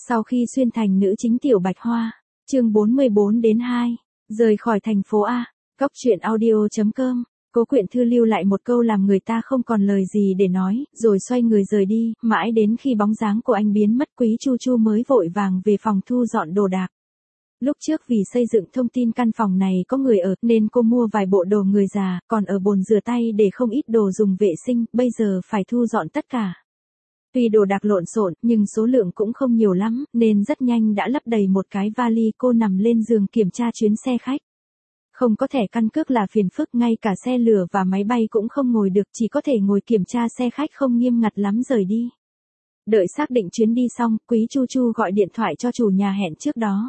Sau khi xuyên thành nữ chính Tiểu Bạch Hoa, chương 44-2, rời khỏi thành phố A, Cóc truyện audio.com, Cố Quyện Thư lưu lại một câu làm người ta không còn lời gì để nói, rồi xoay người rời đi, mãi đến khi bóng dáng của anh biến mất Quý Chu Chu mới vội vàng về phòng thu dọn đồ đạc. Lúc trước vì xây dựng thông tin căn phòng này có người ở nên cô mua vài bộ đồ người già, còn ở bồn rửa tay để không ít đồ dùng vệ sinh, bây giờ phải thu dọn tất cả. Tuy đồ đạc lộn xộn nhưng số lượng cũng không nhiều lắm, nên rất nhanh đã lấp đầy một cái vali. Cô nằm lên giường kiểm tra chuyến xe khách. Không có thẻ căn cước là phiền phức, ngay cả xe lửa và máy bay cũng không ngồi được, chỉ có thể ngồi kiểm tra xe khách không nghiêm ngặt lắm rời đi. Đợi xác định chuyến đi xong, Quý Chu Chu gọi điện thoại cho chủ nhà hẹn trước đó.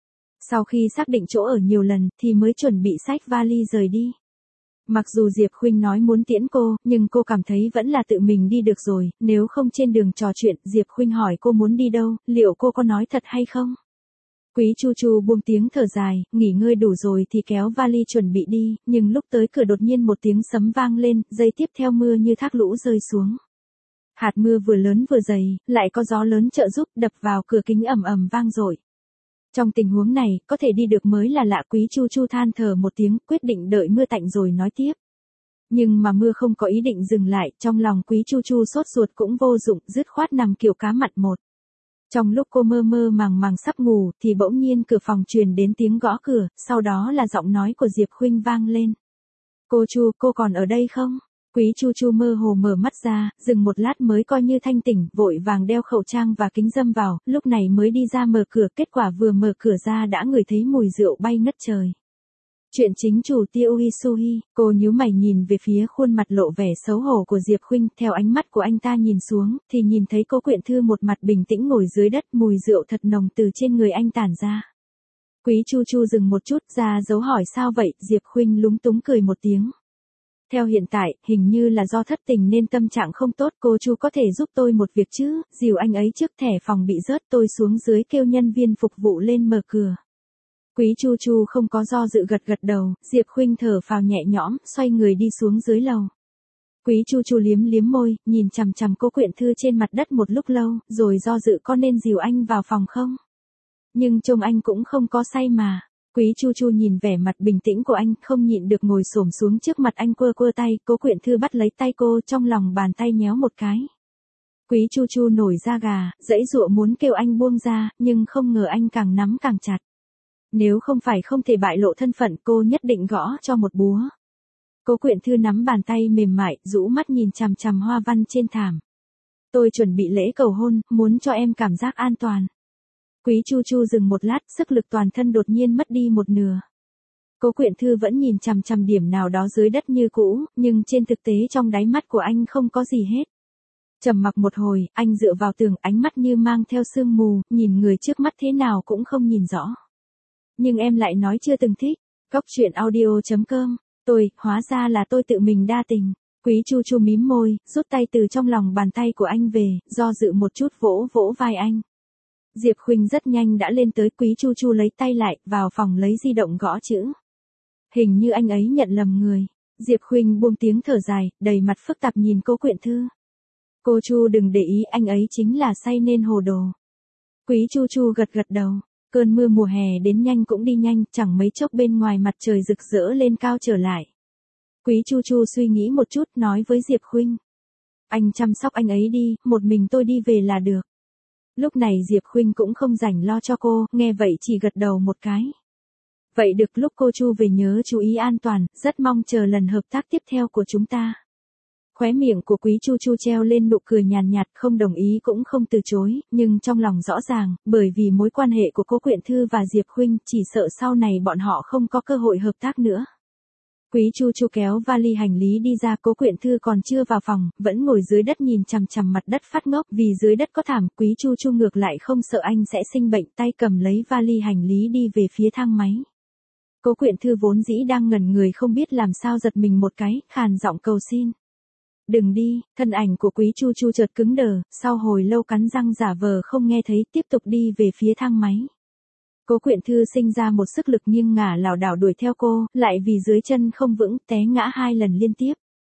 Sau khi xác định chỗ ở nhiều lần thì mới chuẩn bị xách vali rời đi. Mặc dù Diệp Khuynh nói muốn tiễn cô, nhưng cô cảm thấy vẫn là tự mình đi được rồi, nếu không trên đường trò chuyện, Diệp Khuynh hỏi cô muốn đi đâu, liệu cô có nói thật hay không? Quý Chu Chu buông tiếng thở dài, nghỉ ngơi đủ rồi thì kéo vali chuẩn bị đi, nhưng lúc tới cửa đột nhiên một tiếng sấm vang lên, giây tiếp theo mưa như thác lũ rơi xuống. Hạt mưa vừa lớn vừa dày, lại có gió lớn trợ giúp, đập vào cửa kính ầm ầm vang dội. Trong tình huống này, có thể đi được mới là lạ. Quý Chu Chu than thở một tiếng, quyết định đợi mưa tạnh rồi nói tiếp. Nhưng mà mưa không có ý định dừng lại, trong lòng Quý Chu Chu sốt ruột cũng vô dụng, dứt khoát nằm kiểu cá mặn một. Trong lúc cô mơ mơ màng màng sắp ngủ, thì bỗng nhiên cửa phòng truyền đến tiếng gõ cửa, sau đó là giọng nói của Diệp Khuynh vang lên. Cô Chu, cô còn ở đây không? Quý Chu Chu mơ hồ mở mắt ra, dừng một lát mới coi như thanh tỉnh, vội vàng đeo khẩu trang và kính râm vào, lúc này mới đi ra mở cửa, kết quả vừa mở cửa ra đã ngửi thấy mùi rượu bay ngất trời. Chuyện chính chủ Tiêu Isuhi, cô nhíu mày nhìn về phía khuôn mặt lộ vẻ xấu hổ của Diệp Khuynh, theo ánh mắt của anh ta nhìn xuống, thì nhìn thấy Cố Quyện Thư một mặt bình tĩnh ngồi dưới đất, mùi rượu thật nồng từ trên người anh tản ra. Quý Chu Chu dừng một chút, ra dấu hỏi sao vậy, Diệp Khuynh lúng túng cười một tiếng. Theo hiện tại, hình như là do thất tình nên tâm trạng không tốt, cô Chu có thể giúp tôi một việc chứ, dìu anh ấy trước, thẻ phòng bị rớt, tôi xuống dưới kêu nhân viên phục vụ lên mở cửa. Quý Chu Chu không có do dự gật gật đầu, Diệp Khuynh thở phào nhẹ nhõm, xoay người đi xuống dưới lầu. Quý Chu Chu liếm liếm môi, nhìn chằm chằm Cố Quyện Thư trên mặt đất một lúc lâu, rồi do dự có nên dìu anh vào phòng không? Nhưng trông anh cũng không có say mà. Quý Chu Chu nhìn vẻ mặt bình tĩnh của anh, không nhịn được ngồi xổm xuống trước mặt anh quơ quơ tay. Cố Quyện Thư bắt lấy tay cô, trong lòng bàn tay nhéo một cái. Quý Chu Chu nổi da gà, giãy giụa muốn kêu anh buông ra, nhưng không ngờ anh càng nắm càng chặt. Nếu không phải không thể bại lộ thân phận, cô nhất định gõ cho một búa. Cố Quyện Thư nắm bàn tay mềm mại, rũ mắt nhìn chằm chằm hoa văn trên thảm. Tôi chuẩn bị lễ cầu hôn, muốn cho em cảm giác an toàn. Quý Chu Chu dừng một lát, sức lực toàn thân đột nhiên mất đi một nửa. Cố Quyện Thư vẫn nhìn chằm chằm điểm nào đó dưới đất như cũ, nhưng trên thực tế trong đáy mắt của anh không có gì hết. Trầm mặc một hồi, anh dựa vào tường, ánh mắt như mang theo sương mù, nhìn người trước mắt thế nào cũng không nhìn rõ. Nhưng em lại nói chưa từng thích. Cóc truyện audio.com, hóa ra là tôi tự mình đa tình. Quý Chu Chu mím môi, rút tay từ trong lòng bàn tay của anh về, do dự một chút vỗ vỗ vai anh. Diệp Khuynh rất nhanh đã lên tới. Quý Chu Chu lấy tay lại, vào phòng lấy di động gõ chữ. Hình như anh ấy nhận lầm người. Diệp Khuynh buông tiếng thở dài, đầy mặt phức tạp nhìn Cố Quyện Thư. Cô Chu đừng để ý, anh ấy chính là say nên hồ đồ. Quý Chu Chu gật gật đầu. Cơn mưa mùa hè đến nhanh cũng đi nhanh, chẳng mấy chốc bên ngoài mặt trời rực rỡ lên cao trở lại. Quý Chu Chu suy nghĩ một chút, nói với Diệp Khuynh. Anh chăm sóc anh ấy đi, một mình tôi đi về là được. Lúc này Diệp Khuynh cũng không rảnh lo cho cô, nghe vậy chỉ gật đầu một cái. Vậy được, lúc cô Chu về nhớ chú ý an toàn, rất mong chờ lần hợp tác tiếp theo của chúng ta. Khóe miệng của Quý Chu Chu treo lên nụ cười nhàn nhạt, không đồng ý cũng không từ chối, nhưng trong lòng rõ ràng, bởi vì mối quan hệ của Cố Quyện Thư và Diệp Khuynh, chỉ sợ sau này bọn họ không có cơ hội hợp tác nữa. Quý Chu Chu kéo vali hành lý đi ra. Cố Quyện Thư còn chưa vào phòng, vẫn ngồi dưới đất nhìn chằm chằm mặt đất phát ngốc, vì dưới đất có thảm. Quý Chu Chu ngược lại không sợ anh sẽ sinh bệnh, tay cầm lấy vali hành lý đi về phía thang máy. Cố Quyện Thư vốn dĩ đang ngẩn người không biết làm sao giật mình một cái, khàn giọng cầu xin. Đừng đi. Thân ảnh của Quý Chu Chu chợt cứng đờ, sau hồi lâu cắn răng giả vờ không nghe thấy, tiếp tục đi về phía thang máy. Cố Quyện Thư sinh ra một sức lực nghiêng ngả lảo đảo đuổi theo cô, lại vì dưới chân không vững, té ngã 2 lần liên tiếp.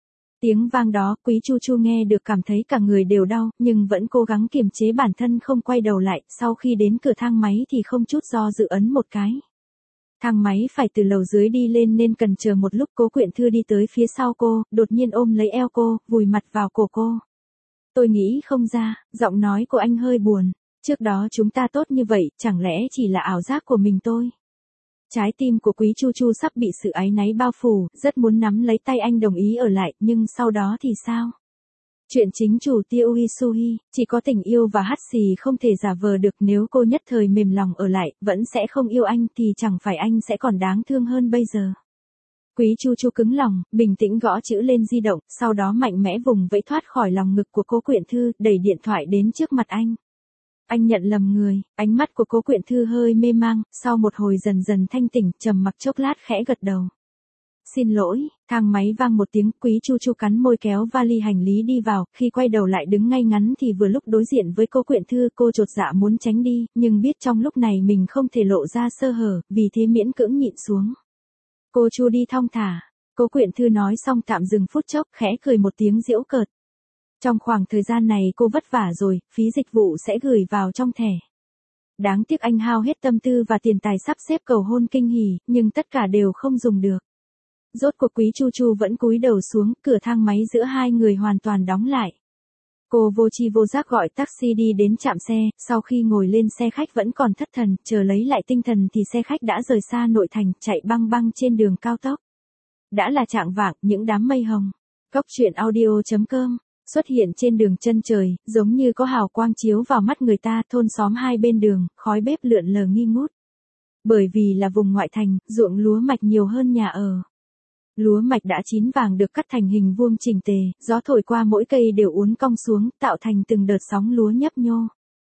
Tiếng vang đó Quý Chu Chu nghe được cảm thấy cả người đều đau, nhưng vẫn cố gắng kiềm chế bản thân không quay đầu lại, sau khi đến cửa thang máy thì không chút do dự ấn một cái. Thang máy phải từ lầu dưới đi lên nên cần chờ một lúc. Cố Quyện Thư đi tới phía sau cô, đột nhiên ôm lấy eo cô, vùi mặt vào cổ cô. Tôi nghĩ không ra, giọng nói của anh hơi buồn. Trước đó chúng ta tốt như vậy, chẳng lẽ chỉ là ảo giác của mình tôi? Trái tim của Quý Chu Chu sắp bị sự áy náy bao phủ, rất muốn nắm lấy tay anh đồng ý ở lại, nhưng sau đó thì sao? Chuyện chính chủ Tiêu Isuhi, chỉ có tình yêu và hắt xì không thể giả vờ được. Nếu cô nhất thời mềm lòng ở lại, vẫn sẽ không yêu anh thì chẳng phải anh sẽ còn đáng thương hơn bây giờ. Quý Chu Chu cứng lòng, bình tĩnh gõ chữ lên di động, sau đó mạnh mẽ vùng vẫy thoát khỏi lòng ngực của Cố Quyện Thư, đẩy điện thoại đến trước mặt anh. Anh nhận lầm người, ánh mắt của Cố Quyện Thư hơi mê mang, sau một hồi dần dần thanh tỉnh, trầm mặc chốc lát khẽ gật đầu. Xin lỗi, thang máy vang một tiếng, Quý Chu Chu cắn môi kéo vali hành lý đi vào, khi quay đầu lại đứng ngay ngắn thì vừa lúc đối diện với Cố Quyện Thư. Cô chột dạ muốn tránh đi, nhưng biết trong lúc này mình không thể lộ ra sơ hở, vì thế miễn cưỡng nhịn xuống. Cô Chu đi thong thả. Cố Quyện Thư nói xong tạm dừng phút chốc, khẽ cười một tiếng giễu cợt. Trong khoảng thời gian này cô vất vả rồi, phí dịch vụ sẽ gửi vào trong thẻ. Đáng tiếc anh hao hết tâm tư và tiền tài sắp xếp cầu hôn kinh hỉ, nhưng tất cả đều không dùng được. Rốt cuộc Quý Chu Chu vẫn cúi đầu xuống, cửa thang máy giữa hai người hoàn toàn đóng lại. Cô vô tri vô giác gọi taxi đi đến trạm xe, sau khi ngồi lên xe khách vẫn còn thất thần, chờ lấy lại tinh thần thì xe khách đã rời xa nội thành, chạy băng băng trên đường cao tốc. Đã là chạng vạng, những đám mây hồng. Cốc truyện audio.com xuất hiện trên đường chân trời, giống như có hào quang chiếu vào mắt người ta. Thôn xóm hai bên đường, khói bếp lượn lờ nghi ngút. Bởi vì là vùng ngoại thành, ruộng lúa mạch nhiều hơn nhà ở. Lúa mạch đã chín vàng được cắt thành hình vuông chỉnh tề, gió thổi qua mỗi cây đều uốn cong xuống, tạo thành từng đợt sóng lúa nhấp nhô.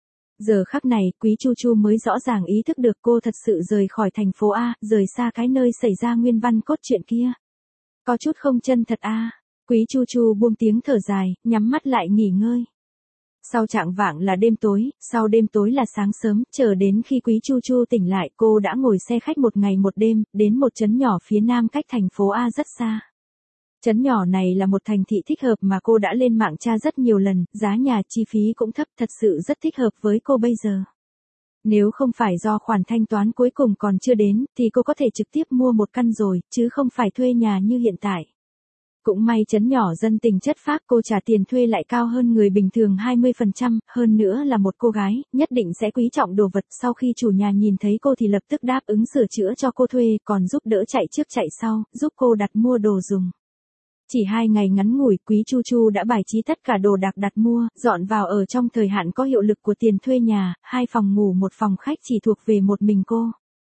Giờ khắc này, Quý Chu Chu mới rõ ràng ý thức được cô thật sự rời khỏi thành phố A, rời xa cái nơi xảy ra nguyên văn cốt truyện kia. Có chút không chân thật a. Quý Chu Chu buông tiếng thở dài, nhắm mắt lại nghỉ ngơi. Sau chạng vạng là đêm tối, sau đêm tối là sáng sớm, chờ đến khi Quý Chu Chu tỉnh lại, cô đã ngồi xe khách một ngày một đêm, đến một trấn nhỏ phía nam cách thành phố A rất xa. Trấn nhỏ này là một thành thị thích hợp mà cô đã lên mạng tra rất nhiều lần, giá nhà chi phí cũng thấp, thật sự rất thích hợp với cô bây giờ. Nếu không phải do khoản thanh toán cuối cùng còn chưa đến, thì cô có thể trực tiếp mua một căn rồi, chứ không phải thuê nhà như hiện tại. Cũng may trấn nhỏ dân tình chất phác, cô trả tiền thuê lại cao hơn người bình thường 20%, hơn nữa là một cô gái, nhất định sẽ quý trọng đồ vật. Sau khi chủ nhà nhìn thấy cô thì lập tức đáp ứng sửa chữa cho cô thuê, còn giúp đỡ chạy trước chạy sau, giúp cô đặt mua đồ dùng. Chỉ 2 ngày ngắn ngủi, Quý Chu Chu đã bài trí tất cả đồ đạc đặt mua, dọn vào ở trong thời hạn có hiệu lực của tiền thuê nhà, 2 phòng ngủ 1 phòng khách chỉ thuộc về một mình cô.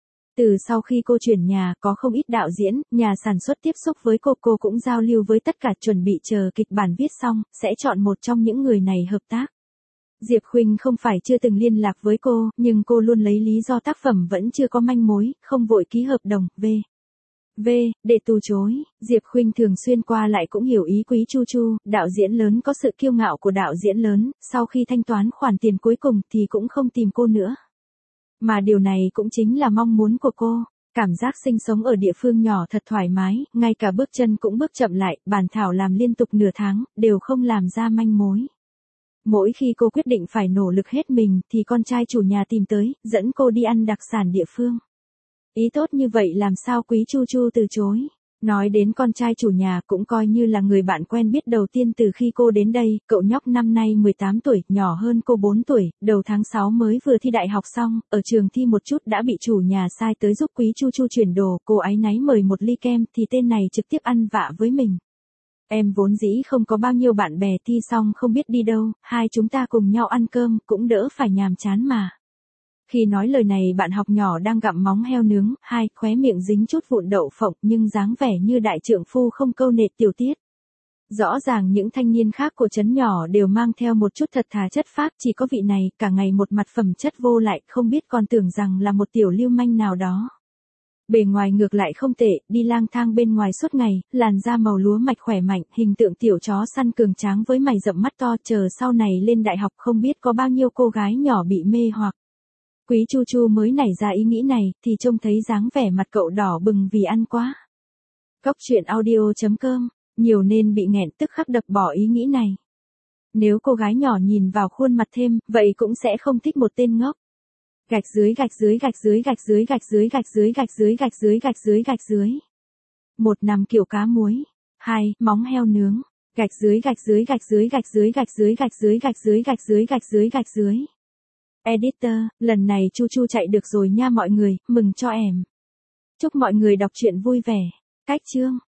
Từ sau khi cô chuyển nhà, có không ít đạo diễn, nhà sản xuất tiếp xúc với cô cũng giao lưu với tất cả, chuẩn bị chờ kịch bản viết xong, sẽ chọn một trong những người này hợp tác. Diệp Khuynh không phải chưa từng liên lạc với cô, nhưng cô luôn lấy lý do tác phẩm vẫn chưa có manh mối, không vội ký hợp đồng, để từ chối. Diệp Khuynh thường xuyên qua lại cũng hiểu ý Quý Chu Chu, đạo diễn lớn có sự kiêu ngạo của đạo diễn lớn, sau khi thanh toán khoản tiền cuối cùng thì cũng không tìm cô nữa. Mà điều này cũng chính là mong muốn của cô. Cảm giác sinh sống ở địa phương nhỏ thật thoải mái, ngay cả bước chân cũng bước chậm lại, bản thảo làm liên tục nửa tháng, đều không làm ra manh mối. Mỗi khi cô quyết định phải nỗ lực hết mình, thì con trai chủ nhà tìm tới, dẫn cô đi ăn đặc sản địa phương. Ý tốt như vậy làm sao Quý Chu Chu từ chối. Nói đến con trai chủ nhà cũng coi như là người bạn quen biết đầu tiên từ khi cô đến đây, cậu nhóc năm nay 18 tuổi, nhỏ hơn cô 4 tuổi, đầu tháng 6 mới vừa thi đại học xong, ở trường thi một chút đã bị chủ nhà sai tới giúp Quý Chu Chu chuyển đồ, cô áy náy mời một ly kem thì tên này trực tiếp ăn vạ với mình. Em vốn dĩ không có bao nhiêu bạn bè, thi xong không biết đi đâu, hai chúng ta cùng nhau ăn cơm, cũng đỡ phải nhàm chán mà. Khi nói lời này bạn học nhỏ đang gặm móng heo nướng, khóe miệng dính chút vụn đậu phộng nhưng dáng vẻ như đại trượng phu không câu nệ tiểu tiết. Rõ ràng những thanh niên khác của trấn nhỏ đều mang theo một chút thật thà chất phác, chỉ có vị này cả ngày một mặt phẩm chất vô lại, không biết còn tưởng rằng là một tiểu lưu manh nào đó. Bề ngoài ngược lại không tệ, đi lang thang bên ngoài suốt ngày, làn da màu lúa mạch khỏe mạnh, hình tượng tiểu chó săn cường tráng với mày rậm mắt to, chờ sau này lên đại học không biết có bao nhiêu cô gái nhỏ bị mê hoặc. Quý Chu Chu mới nảy ra ý nghĩ này, thì trông thấy dáng vẻ mặt cậu đỏ bừng vì ăn quá. Cốc truyện audio.com Nhiều nên bị nghẹn tức khắc đập bỏ ý nghĩ này. Nếu cô gái nhỏ nhìn vào khuôn mặt thêm, vậy cũng sẽ không thích một tên ngốc. Gạch dưới gạch dưới gạch dưới gạch dưới gạch dưới gạch dưới gạch dưới gạch dưới gạch dưới gạch dưới. 1. Nằm kiểu cá muối. 2. Móng heo nướng. Gạch dưới gạch dưới gạch dưới gạch dưới gạch dưới gạch dưới gạch dưới gạch dưới gạch dưới gạch dưới. Editor, lần này Chu Chu chạy được rồi nha mọi người, mừng cho em. Chúc mọi người đọc truyện vui vẻ. Cách chương